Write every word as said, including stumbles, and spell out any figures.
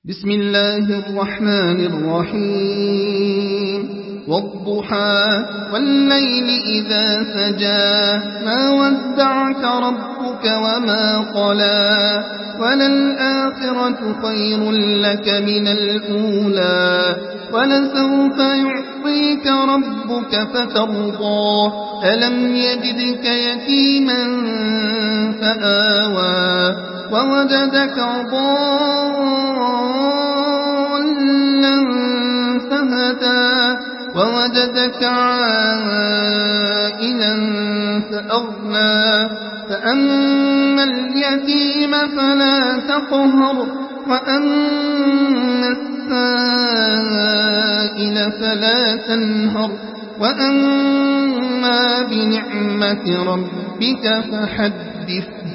بسم الله الرحمن الرحيم والضحى والليل إذا سجى ما ودعك ربك وما قلى وللآخرة خير لك من الأولى ولسوف يعطيك ربك فترضى ألم يجدك يتيما فآوى ووجدك ضالا فهدى ووجدك عائلا فأغنى فأما اليتيم فلا تقهر وأما السائل فلا تنهر وأما بنعمة ربك فحدث